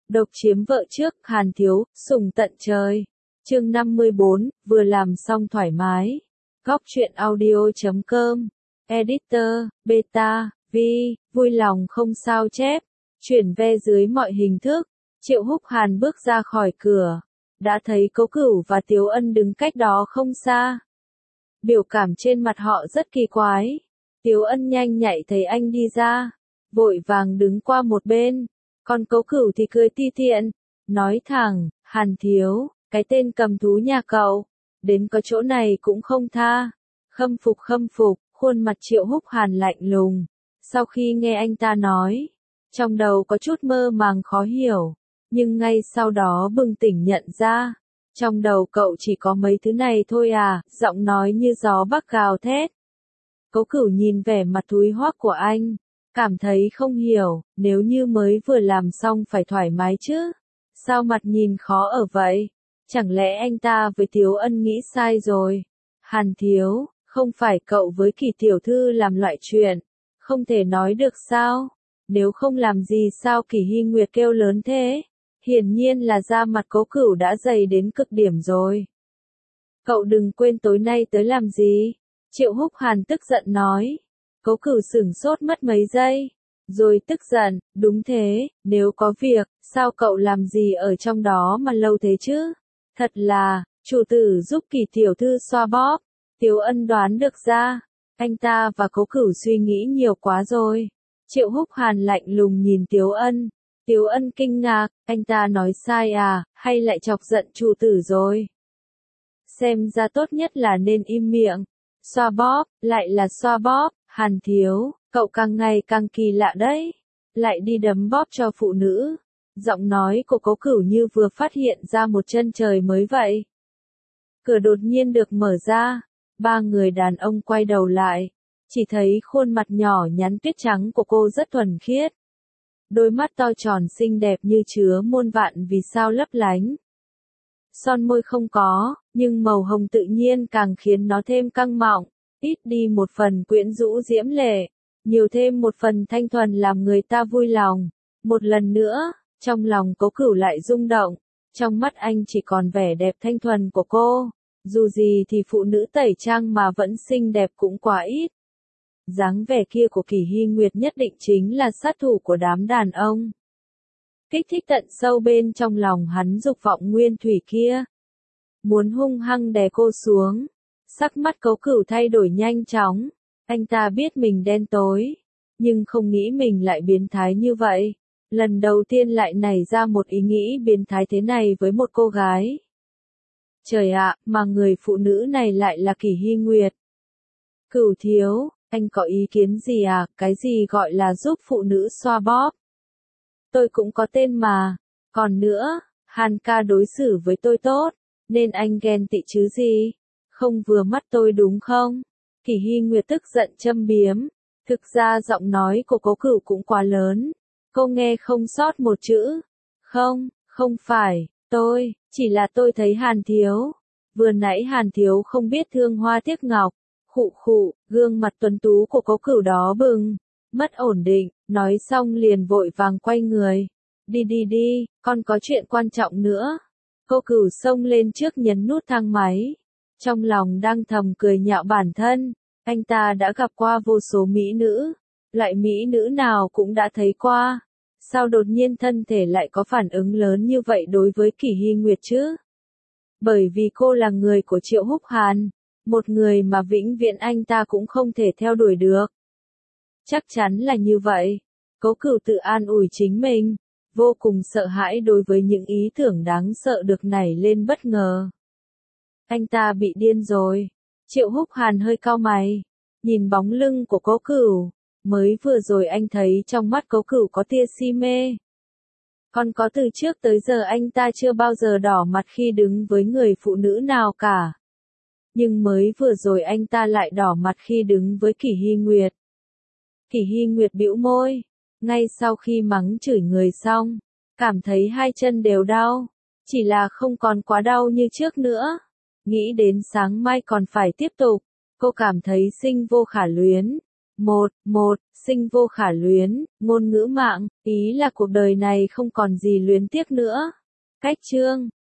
Độc chiếm vợ trước, Hàn Thiếu, sủng tận trời. Chương 54, vừa làm xong thoải mái. Góc truyện audio.com. Editor, Beta, Vi, vui lòng không sao chép. Chuyển ve dưới mọi hình thức. Triệu Húc Hàn bước ra khỏi cửa. Đã thấy Cố Cửu và Tiếu Ân đứng cách đó không xa. Biểu cảm trên mặt họ rất kỳ quái. Tiếu Ân nhanh nhạy thấy anh đi ra. Vội vàng đứng qua một bên. Còn Cố Cửu thì cười ti tiện. Nói thẳng, Hàn Thiếu, cái tên cầm thú nhà cậu. Đến có chỗ này cũng không tha. Khâm phục, khuôn mặt Triệu Húc Hàn lạnh lùng. Sau khi nghe anh ta nói, trong đầu có chút mơ màng khó hiểu. Nhưng ngay sau đó bừng tỉnh nhận ra. Trong đầu cậu chỉ có mấy thứ này thôi à, giọng nói như gió bắc gào thét. Cố Cửu nhìn vẻ mặt thúi hoác của anh. Cảm thấy không hiểu, nếu như mới vừa làm xong phải thoải mái chứ. Sao mặt nhìn khó ở vậy? Chẳng lẽ anh ta với Tiếu Ân nghĩ sai rồi? Hàn Thiếu, không phải cậu với Kỳ tiểu thư làm loại chuyện. Không thể nói được sao? Nếu không làm gì sao Kỳ Hy Nguyệt kêu lớn thế? Hiển nhiên là da mặt Cố Cửu đã dày đến cực điểm rồi. Cậu đừng quên tối nay tới làm gì? Triệu Húc Hàn tức giận nói. Cố Cửu sửng sốt mất mấy giây. Rồi tức giận, đúng thế, nếu có việc, sao cậu làm gì ở trong đó mà lâu thế chứ? Thật là, chủ tử giúp Kỳ tiểu thư xoa bóp. Tiếu Ân đoán được ra. Anh ta và Cố Cửu suy nghĩ nhiều quá rồi. Triệu Húc Hàn lạnh lùng nhìn Tiếu Ân. Tiếu Ân kinh ngạc, anh ta nói sai à, hay lại chọc giận chủ tử rồi? Xem ra tốt nhất là nên im miệng. Xoa bóp, lại là xoa bóp, Hàn Thiếu, cậu càng ngày càng kỳ lạ đấy. Lại đi đấm bóp cho phụ nữ. Giọng nói của Cố Cửu như vừa phát hiện ra một chân trời mới vậy. Cửa đột nhiên được mở ra. Ba người đàn ông quay đầu lại. Chỉ thấy khuôn mặt nhỏ nhắn tuyết trắng của cô rất thuần khiết. Đôi mắt to tròn xinh đẹp như chứa muôn vạn vì sao lấp lánh. Son môi không có, nhưng màu hồng tự nhiên càng khiến nó thêm căng mọng, ít đi một phần quyến rũ diễm lệ, nhiều thêm một phần thanh thuần làm người ta vui lòng. Một lần nữa, trong lòng Cố Cửu lại rung động, trong mắt anh chỉ còn vẻ đẹp thanh thuần của cô, dù gì thì phụ nữ tẩy trang mà vẫn xinh đẹp cũng quá ít. Dáng vẻ kia của Kỳ Hy Nguyệt nhất định chính là sát thủ của đám đàn ông. Kích thích tận sâu bên trong lòng hắn dục vọng nguyên thủy kia. Muốn hung hăng đè cô xuống. Sắc mắt Cố Cửu thay đổi nhanh chóng. Anh ta biết mình đen tối. Nhưng không nghĩ mình lại biến thái như vậy. Lần đầu tiên lại nảy ra một ý nghĩ biến thái thế này với một cô gái. Trời ạ, mà người phụ nữ này lại là Kỳ Hy Nguyệt. Cửu thiếu, anh có ý kiến gì à, cái gì gọi là giúp phụ nữ xoa bóp? Tôi cũng có tên mà. Còn nữa, Hàn ca đối xử với tôi tốt, nên anh ghen tị chứ gì? Không vừa mắt tôi đúng không? Kỳ Hy Nguyệt tức giận châm biếm. Thực ra giọng nói của Cố Cửu cũng quá lớn. Cô nghe không sót một chữ. Không phải, chỉ là tôi thấy Hàn Thiếu. Vừa nãy Hàn Thiếu không biết thương hoa tiếc ngọc. Khụ, gương mặt tuấn tú của Cố Cửu đó bừng. Mất ổn định, nói xong liền vội vàng quay người. Đi, con có chuyện quan trọng nữa. Cố Cửu xông lên trước nhấn nút thang máy. Trong lòng đang thầm cười nhạo bản thân. Anh ta đã gặp qua vô số mỹ nữ. Loại mỹ nữ nào cũng đã thấy qua. Sao đột nhiên thân thể lại có phản ứng lớn như vậy đối với Kỳ Hy Nguyệt chứ? Bởi vì cô là người của Triệu Húc Hàn. Một người mà vĩnh viễn anh ta cũng không thể theo đuổi được. Chắc chắn là như vậy. Cố Cửu tự an ủi chính mình. Vô cùng sợ hãi đối với những ý tưởng đáng sợ được nảy lên bất ngờ. Anh ta bị điên rồi. Triệu Húc Hàn hơi cau mày. Nhìn bóng lưng của Cố Cửu. Mới vừa rồi anh thấy trong mắt Cố Cửu có tia si mê. Còn có từ trước tới giờ anh ta chưa bao giờ đỏ mặt khi đứng với người phụ nữ nào cả. Nhưng mới vừa rồi anh ta lại đỏ mặt khi đứng với Kỳ Hy Nguyệt. Kỳ Hy Nguyệt bĩu môi. Ngay sau khi mắng chửi người xong, cảm thấy hai chân đều đau. Chỉ là không còn quá đau như trước nữa. Nghĩ đến sáng mai còn phải tiếp tục. Cô cảm thấy sinh vô khả luyến. 1. Sinh vô khả luyến, ngôn ngữ mạng, ý là cuộc đời này không còn gì luyến tiếc nữa. Cách chương